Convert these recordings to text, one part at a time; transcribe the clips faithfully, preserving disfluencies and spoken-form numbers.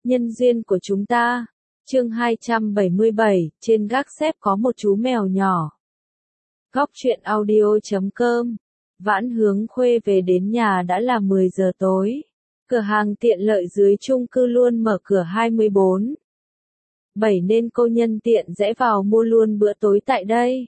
Nhân duyên của chúng ta. Chương hai trăm bảy mươi bảy, trên gác xếp có một chú mèo nhỏ. Góc truyện audio chấm com. Vãn Hướng Khuê về đến nhà đã là mười giờ tối. Cửa hàng tiện lợi dưới chung cư luôn mở cửa hai mươi bốn bảy nên cô nhân tiện rẽ vào mua luôn bữa tối tại đây.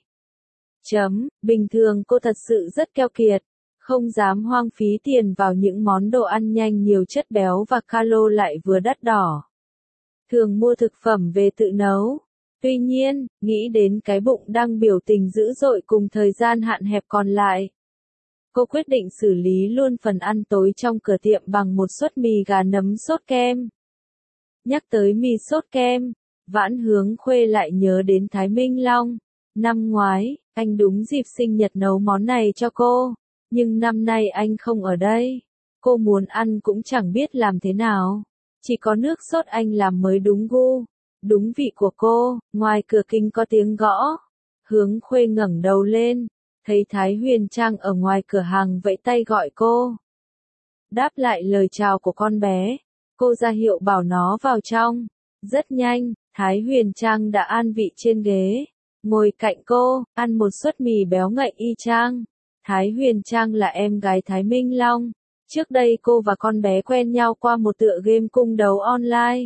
Chấm, bình thường cô thật sự rất keo kiệt, không dám hoang phí tiền vào những món đồ ăn nhanh nhiều chất béo và calo lại vừa đắt đỏ. Thường mua thực phẩm về tự nấu. Tuy nhiên, nghĩ đến cái bụng đang biểu tình dữ dội cùng thời gian hạn hẹp còn lại, cô quyết định xử lý luôn phần ăn tối trong cửa tiệm bằng một suất mì gà nấm sốt kem. Nhắc tới mì sốt kem, Vãn Hướng Khuê lại nhớ đến Thái Minh Long. Năm ngoái, anh đúng dịp sinh nhật nấu món này cho cô, nhưng năm nay anh không ở đây. Cô muốn ăn cũng chẳng biết làm thế nào. Chỉ có nước sốt anh làm mới đúng gu, đúng vị của cô. Ngoài cửa kính có tiếng gõ. Hướng Khuê ngẩng đầu lên, thấy Thái Huyền Trang ở ngoài cửa hàng vẫy tay gọi cô. Đáp lại lời chào của con bé, cô ra hiệu bảo nó vào trong. Rất nhanh, Thái Huyền Trang đã an vị trên ghế, ngồi cạnh cô, ăn một suất mì béo ngậy y chang. Thái Huyền Trang là em gái Thái Minh Long. Trước đây cô và con bé quen nhau qua một tựa game cung đấu online.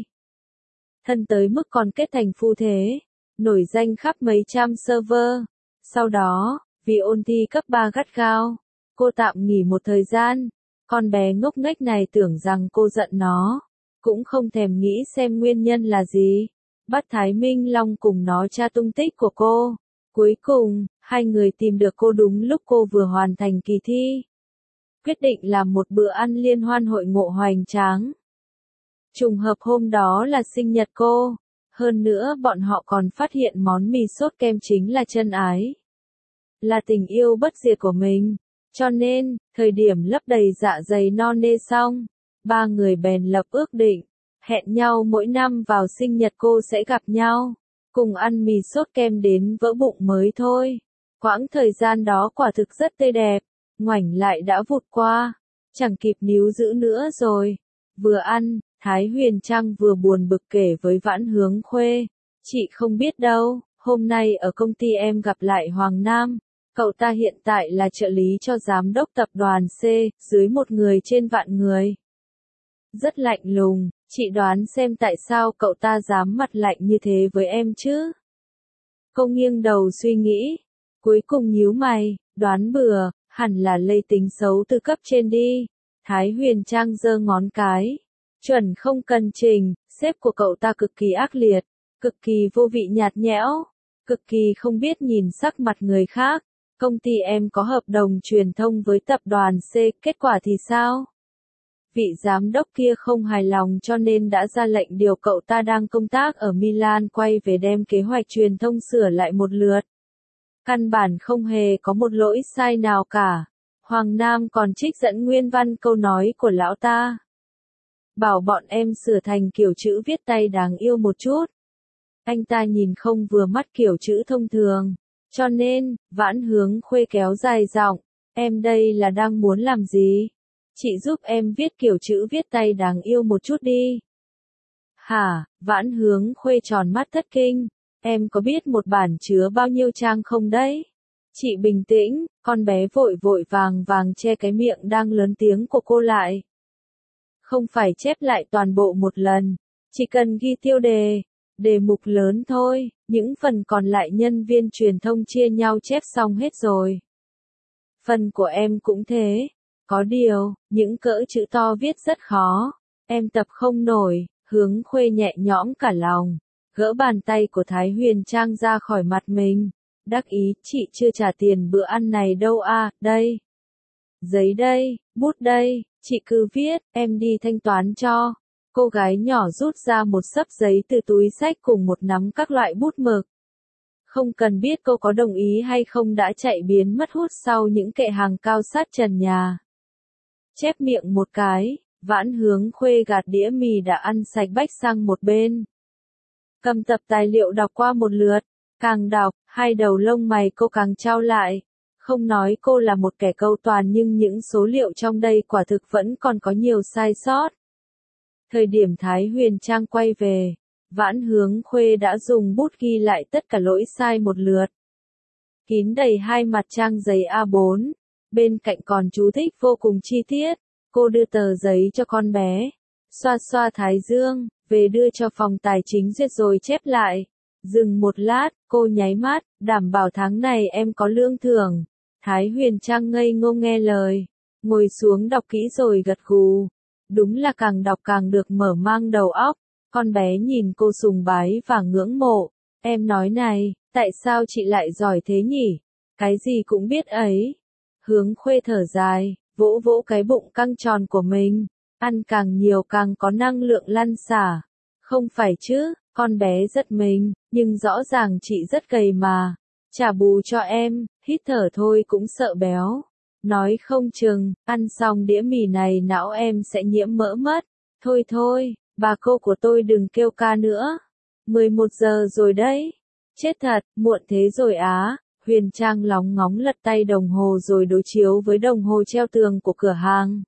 Thân tới mức còn kết thành phu thế, nổi danh khắp mấy trăm server. Sau đó, vì ôn thi cấp ba gắt gao, cô tạm nghỉ một thời gian. Con bé ngốc nghếch này tưởng rằng cô giận nó, cũng không thèm nghĩ xem nguyên nhân là gì. Bắt Thái Minh Long cùng nó tra tung tích của cô. Cuối cùng, hai người tìm được cô đúng lúc cô vừa hoàn thành kỳ thi. Quyết định làm một bữa ăn liên hoan hội ngộ hoành tráng. Trùng hợp hôm đó là sinh nhật cô. Hơn nữa bọn họ còn phát hiện món mì sốt kem chính là chân ái, là tình yêu bất diệt của mình. Cho nên, thời điểm lấp đầy dạ dày no nê xong, ba người bèn lập ước định, hẹn nhau mỗi năm vào sinh nhật cô sẽ gặp nhau, cùng ăn mì sốt kem đến vỡ bụng mới thôi. Quãng thời gian đó quả thực rất tươi đẹp, ngoảnh lại đã vụt qua, chẳng kịp níu giữ nữa rồi. Vừa ăn, Thái Huyền Trang vừa buồn bực kể với Vãn Hướng Khuê, chị không biết đâu, hôm nay ở công ty em gặp lại Hoàng Nam, cậu ta hiện tại là trợ lý cho giám đốc tập đoàn C, dưới một người trên vạn người. Rất lạnh lùng, chị đoán xem tại sao cậu ta dám mặt lạnh như thế với em chứ? Cô nghiêng đầu suy nghĩ, cuối cùng nhíu mày, đoán bừa, hẳn là lây tính xấu từ cấp trên đi. Thái Huyền Trang giơ ngón cái, chuẩn không cần trình, sếp của cậu ta cực kỳ ác liệt, cực kỳ vô vị nhạt nhẽo, cực kỳ không biết nhìn sắc mặt người khác. Công ty em có hợp đồng truyền thông với tập đoàn C, kết quả thì sao? Vị giám đốc kia không hài lòng cho nên đã ra lệnh điều cậu ta đang công tác ở Milan quay về đem kế hoạch truyền thông sửa lại một lượt. Căn bản không hề có một lỗi sai nào cả. Hoàng Nam còn trích dẫn nguyên văn câu nói của lão ta. Bảo bọn em sửa thành kiểu chữ viết tay đáng yêu một chút. Anh ta nhìn không vừa mắt kiểu chữ thông thường. Cho nên, Vãn Hướng Khuê kéo dài giọng, em đây là đang muốn làm gì? Chị giúp em viết kiểu chữ viết tay đáng yêu một chút đi. Hả? Vãn Hướng Khuê tròn mắt thất kinh, em có biết một bản chứa bao nhiêu trang không đấy? Chị bình tĩnh, con bé vội vội vàng vàng che cái miệng đang lớn tiếng của cô lại. Không phải chép lại toàn bộ một lần, chỉ cần ghi tiêu đề, đề mục lớn thôi, những phần còn lại nhân viên truyền thông chia nhau chép xong hết rồi. Phần của em cũng thế, có điều, những cỡ chữ to viết rất khó, em tập không nổi. Hướng Khuê nhẹ nhõm cả lòng, gỡ bàn tay của Thái Huyền Trang ra khỏi mặt mình, đắc ý, chị chưa trả tiền bữa ăn này đâu à, đây. Giấy đây, bút đây, chị cứ viết, em đi thanh toán cho. Cô gái nhỏ rút ra một xấp giấy từ túi xách cùng một nắm các loại bút mực. Không cần biết cô có đồng ý hay không đã chạy biến mất hút sau những kệ hàng cao sát trần nhà. Chép miệng một cái, Vãn Hướng Khuê gạt đĩa mì đã ăn sạch bách sang một bên. Cầm tập tài liệu đọc qua một lượt, càng đọc, hai đầu lông mày cô càng chau lại. Không nói cô là một kẻ câu toàn nhưng những số liệu trong đây quả thực vẫn còn có nhiều sai sót. Thời điểm Thái Huyền Trang quay về, Vãn Hướng Khuê đã dùng bút ghi lại tất cả lỗi sai một lượt. Kín đầy hai mặt trang giấy A bốn, bên cạnh còn chú thích vô cùng chi tiết. Cô đưa tờ giấy cho con bé, xoa xoa thái dương, về đưa cho phòng tài chính duyệt rồi chép lại. Dừng một lát, cô nháy mắt, đảm bảo tháng này em có lương thưởng. Thái Huyền Trang ngây ngô nghe lời, ngồi xuống đọc kỹ rồi gật gù. Đúng là càng đọc càng được mở mang đầu óc. Con bé nhìn cô sùng bái và ngưỡng mộ. Em nói này, tại sao chị lại giỏi thế nhỉ? Cái gì cũng biết ấy. Hướng Khuê thở dài, vỗ vỗ cái bụng căng tròn của mình. Ăn càng nhiều càng có năng lượng lăn xả. Không phải chứ, con bé giật mình, nhưng rõ ràng chị rất gầy mà. Trả bù cho em, hít thở thôi cũng sợ béo. Nói không chừng, ăn xong đĩa mì này não em sẽ nhiễm mỡ mất. Thôi thôi, bà cô của tôi đừng kêu ca nữa. mười một giờ rồi đấy. Chết thật, muộn thế rồi á. Huyền Trang lóng ngóng lật tay đồng hồ rồi đối chiếu với đồng hồ treo tường của cửa hàng.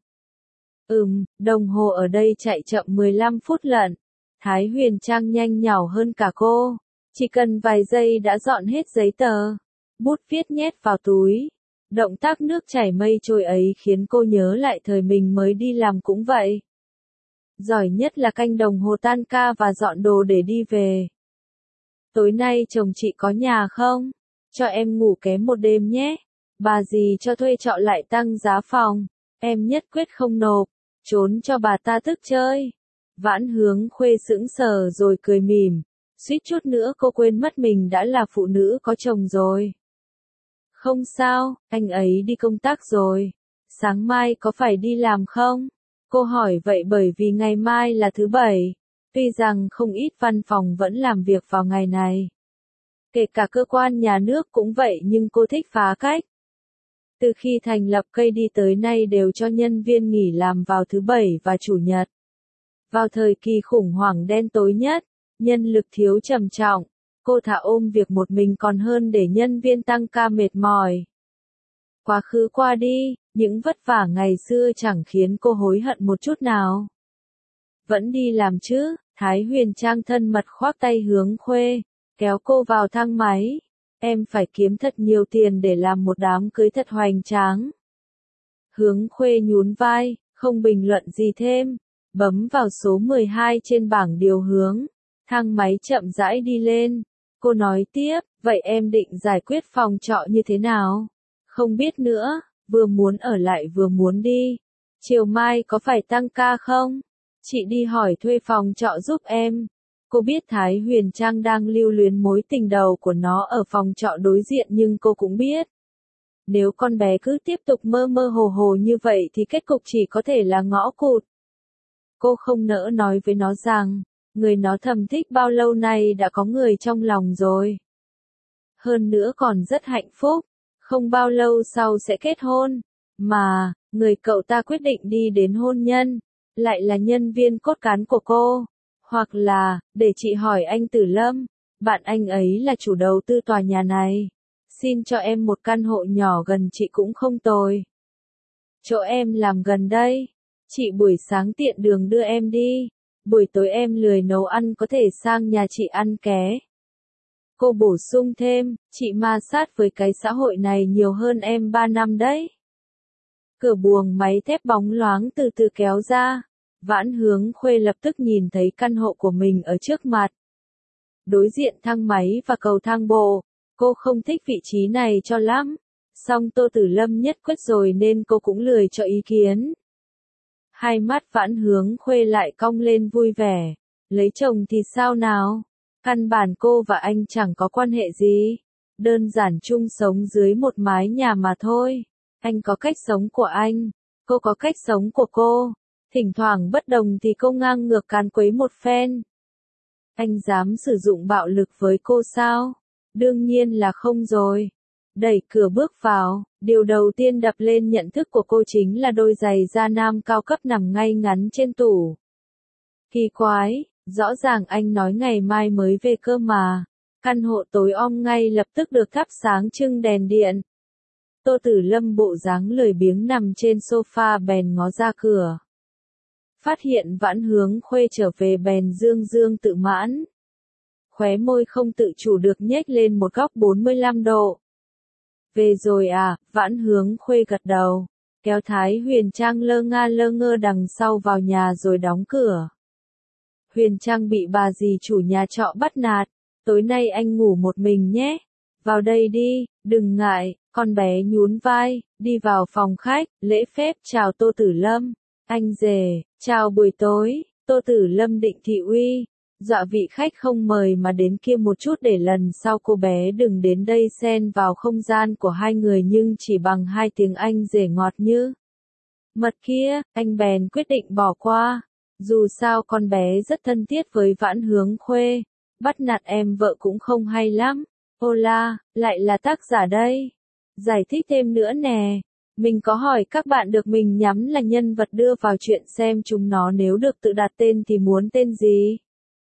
Ừm, đồng hồ ở đây chạy chậm mười lăm phút lận. Thái Huyền Trang nhanh nhảu hơn cả cô. Chỉ cần vài giây đã dọn hết giấy tờ. Bút viết nhét vào túi. Động tác nước chảy mây trôi ấy khiến cô nhớ lại thời mình mới đi làm cũng vậy. Giỏi nhất là canh đồng hồ tan ca và dọn đồ để đi về. Tối nay chồng chị có nhà không? Cho em ngủ kém một đêm nhé. Bà dì cho thuê trọ lại tăng giá phòng. Em nhất quyết không nộp. Trốn cho bà ta tức chơi. Vãn Hướng Khuê sững sờ rồi cười mỉm. Suýt chút nữa cô quên mất mình đã là phụ nữ có chồng rồi. Không sao, anh ấy đi công tác rồi. Sáng mai có phải đi làm không? Cô hỏi vậy bởi vì ngày mai là thứ bảy. Tuy rằng không ít văn phòng vẫn làm việc vào ngày này. Kể cả cơ quan nhà nước cũng vậy nhưng cô thích phá cách. Từ khi thành lập cây đi tới nay đều cho nhân viên nghỉ làm vào thứ bảy và chủ nhật. Vào thời kỳ khủng hoảng đen tối nhất, nhân lực thiếu trầm trọng, cô thà ôm việc một mình còn hơn để nhân viên tăng ca mệt mỏi. Quá khứ qua đi, những vất vả ngày xưa chẳng khiến cô hối hận một chút nào. Vẫn đi làm chứ, Thái Huyền Trang thân mật khoác tay Hướng Khuê, kéo cô vào thang máy. Em phải kiếm thật nhiều tiền để làm một đám cưới thật hoành tráng. Hướng Khuê nhún vai, không bình luận gì thêm, bấm vào số mười hai trên bảng điều hướng. Thang máy chậm rãi đi lên. Cô nói tiếp, vậy em định giải quyết phòng trọ như thế nào? Không biết nữa, vừa muốn ở lại vừa muốn đi. Chiều mai có phải tăng ca không? Chị đi hỏi thuê phòng trọ giúp em. Cô biết Thái Huyền Trang đang lưu luyến mối tình đầu của nó ở phòng trọ đối diện nhưng cô cũng biết. Nếu con bé cứ tiếp tục mơ mơ hồ hồ như vậy thì kết cục chỉ có thể là ngõ cụt. Cô không nỡ nói với nó rằng, người nó thầm thích bao lâu nay đã có người trong lòng rồi. Hơn nữa còn rất hạnh phúc, không bao lâu sau sẽ kết hôn. Mà, người cậu ta quyết định đi đến hôn nhân, lại là nhân viên cốt cán của cô. Hoặc là, để chị hỏi anh Tử Lâm, bạn anh ấy là chủ đầu tư tòa nhà này. Xin cho em một căn hộ nhỏ gần chị cũng không tồi. Chỗ em làm gần đây. Chị buổi sáng tiện đường đưa em đi. Buổi tối em lười nấu ăn có thể sang nhà chị ăn ké. Cô bổ sung thêm, chị ma sát với cái xã hội này nhiều hơn em ba năm đấy. Cửa buồng máy thép bóng loáng từ từ kéo ra. Vãn Hướng Khuê lập tức nhìn thấy căn hộ của mình ở trước mặt. Đối diện thang máy và cầu thang bộ, cô không thích vị trí này cho lắm. Song Tô Tử Lâm nhất quyết rồi nên cô cũng lười cho ý kiến. Hai mắt Vãn Hướng Khuê lại cong lên vui vẻ. Lấy chồng thì sao nào? Căn bản cô và anh chẳng có quan hệ gì. Đơn giản chung sống dưới một mái nhà mà thôi. Anh có cách sống của anh. Cô có cách sống của cô. Thỉnh thoảng bất đồng thì cô ngang ngược càn quấy một phen. Anh dám sử dụng bạo lực với cô sao? Đương nhiên là không rồi. Đẩy cửa bước vào, điều đầu tiên đập lên nhận thức của cô chính là đôi giày da nam cao cấp nằm ngay ngắn trên tủ. Kỳ quái, rõ ràng anh nói ngày mai mới về cơ mà. Căn hộ tối om ngay lập tức được thắp sáng trưng đèn điện. Tô Tử Lâm bộ dáng lười biếng nằm trên sofa bèn ngó ra cửa. Phát hiện Vãn Hướng Khuê trở về bèn dương dương tự mãn. Khóe môi không tự chủ được nhếch lên một góc bốn mươi lăm độ. Về rồi à, Vãn Hướng Khuê gật đầu, kéo Thái Huyền Trang lơ nga lơ ngơ đằng sau vào nhà rồi đóng cửa. Huyền Trang bị bà dì chủ nhà trọ bắt nạt, tối nay anh ngủ một mình nhé, vào đây đi, đừng ngại, con bé nhún vai, đi vào phòng khách, lễ phép chào Tô Tử Lâm, anh rể, chào buổi tối, Tô Tử Lâm định thị uy, dọa vị khách không mời mà đến kia một chút để lần sau cô bé đừng đến đây xen vào không gian của hai người nhưng chỉ bằng hai tiếng anh rể ngọt như mật kia, anh bèn quyết định bỏ qua. Dù sao con bé rất thân thiết với Vãn Hướng Khuê, bắt nạt em vợ cũng không hay lắm. Ô la, lại là tác giả đây. Giải thích thêm nữa nè, mình có hỏi các bạn được mình nhắm là nhân vật đưa vào chuyện xem chúng nó nếu được tự đặt tên thì muốn tên gì.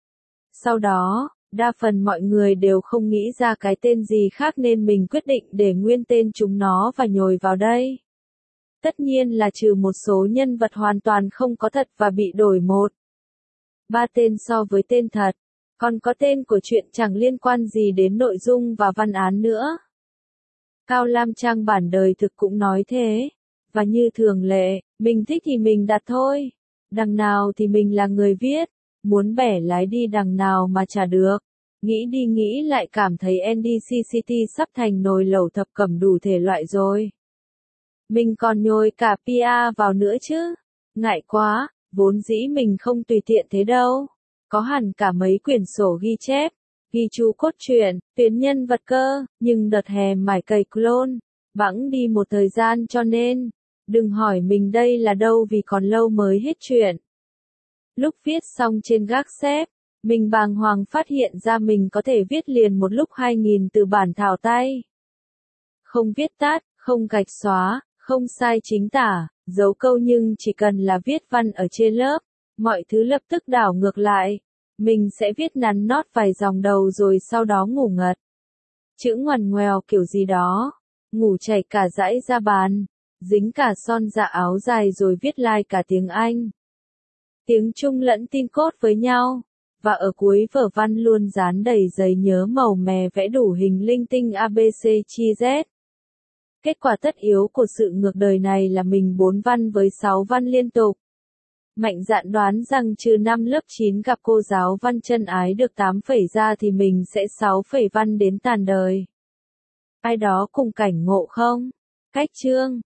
Sau đó, đa phần mọi người đều không nghĩ ra cái tên gì khác nên mình quyết định để nguyên tên chúng nó và nhồi vào đây. Tất nhiên là trừ một số nhân vật hoàn toàn không có thật và bị đổi một. Ba tên so với tên thật, còn có tên của chuyện chẳng liên quan gì đến nội dung và văn án nữa. Cao Lam Trang bản đời thực cũng nói thế, và như thường lệ, mình thích thì mình đặt thôi, đằng nào thì mình là người viết, muốn bẻ lái đi đằng nào mà chả được. Nghĩ đi nghĩ lại cảm thấy en đê xê City sắp thành nồi lẩu thập cẩm đủ thể loại rồi. Mình còn nhồi cả pê e vào nữa chứ. Ngại quá, vốn dĩ mình không tùy tiện thế đâu. Có hẳn cả mấy quyển sổ ghi chép, ghi chú cốt truyện, tuyến nhân vật cơ, nhưng đợt hè mải cày clone, bẵng đi một thời gian cho nên, đừng hỏi mình đây là đâu vì còn lâu mới hết chuyện. Lúc viết xong trên gác xếp, mình bàng hoàng phát hiện ra mình có thể viết liền một lúc hai nghìn từ bản thảo tay. Không viết tắt, không gạch xóa, không sai chính tả, dấu câu nhưng chỉ cần là viết văn ở trên lớp, mọi thứ lập tức đảo ngược lại. Mình sẽ viết nắn nót vài dòng đầu rồi sau đó ngủ ngật. Chữ ngoằn ngoèo kiểu gì đó, ngủ chảy cả dãy ra bàn, dính cả son dạ áo dài rồi viết lai cả tiếng Anh. Tiếng Trung lẫn tin cốt với nhau, và ở cuối vở văn luôn dán đầy giấy nhớ màu mè vẽ đủ hình linh tinh a bê xê chi Z. Kết quả tất yếu của sự ngược đời này là mình bốn văn với sáu văn liên tục. Mạnh dạn đoán rằng trừ năm lớp chín gặp cô giáo văn chân ái được tám phẩy ra thì mình sẽ sáu phẩy văn đến tàn đời. Ai đó cùng cảnh ngộ không? Cách chương